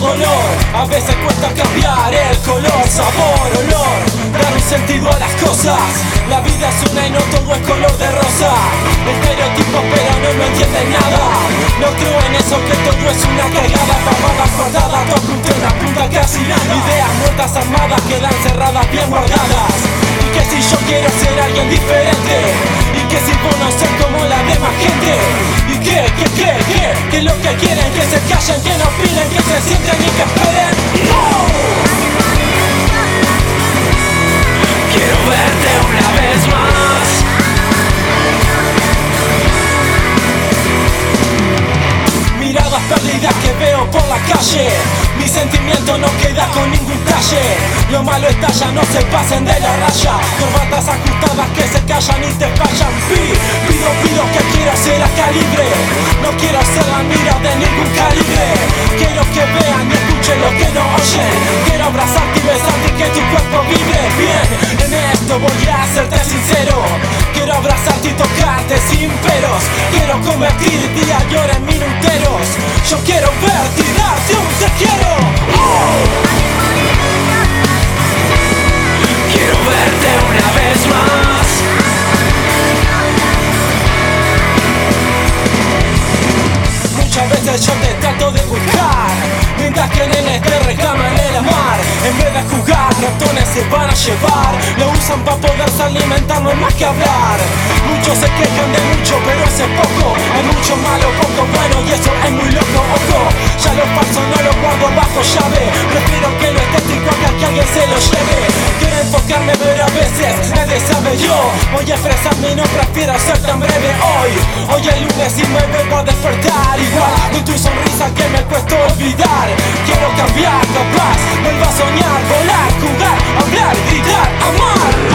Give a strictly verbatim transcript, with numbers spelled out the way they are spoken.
dolor. A veces cuesta cambiar el color, sabor, olor, dar un sentido a las cosas. La vida es una y no todo es color de rosa. Estereotipos pero no me entienden nada. No creo en eso, que todo es una cagada. Pavadas guardadas, dos puntos en la punta casi nada. Ideas muertas armadas quedan cerradas bien guardadas. Y que si yo quiero ser alguien diferente, y que si vos no ser como la demás gente. Y que, que, que, que, que lo que quieren, que se callen, que no opinen, que se sienten y que esperen. ¡Oh! Quiero verte una vez más. Miradas perdidas que veo por la calle. Mi sentimiento no queda con ningún talle. Lo malo estalla, no se pasen de la raya. Corbatas ajustadas que se callan y te fallan. Pi, pido, pido que quiero ser a calibre. No quiero ser la mira de ningún calibre. Quiero que vean y escuchen lo que no oyen. Quiero abrazarte y besarte y que tu cuerpo vibre bien. En esto voy a serte sincero. Quiero abrazarte y tocarte sin peros. Quiero convertir día y hora en minuteros. Yo quiero verte y darte un te quiero. Oh. Quiero verte una vez más. Muchas veces yo te trato de buscar, mientras que nenes te reclaman el amar. En vez de jugar, ratones se van a llevar. Lo usan para poderse alimentar, no hay más que hablar. Muchos se quejan de mucho, pero eso es poco. Hay mucho malo, poco bueno, y eso es muy loco, ojo. Ya lo falso no lo guardo bajo llave. Prefiero que lo estético haga que alguien se lo lleve. Quiero enfocarme, pero a veces nadie sabe yo. Voy a expresarme y no prefiero ser tan breve hoy. Hoy es lunes y me vuelvo a despertar igual, con tu sonrisa que me cuesta olvidar. Quiero cambiar, capaz, vuelvo a soñar, volar, jugar, hablar, gritar, amar.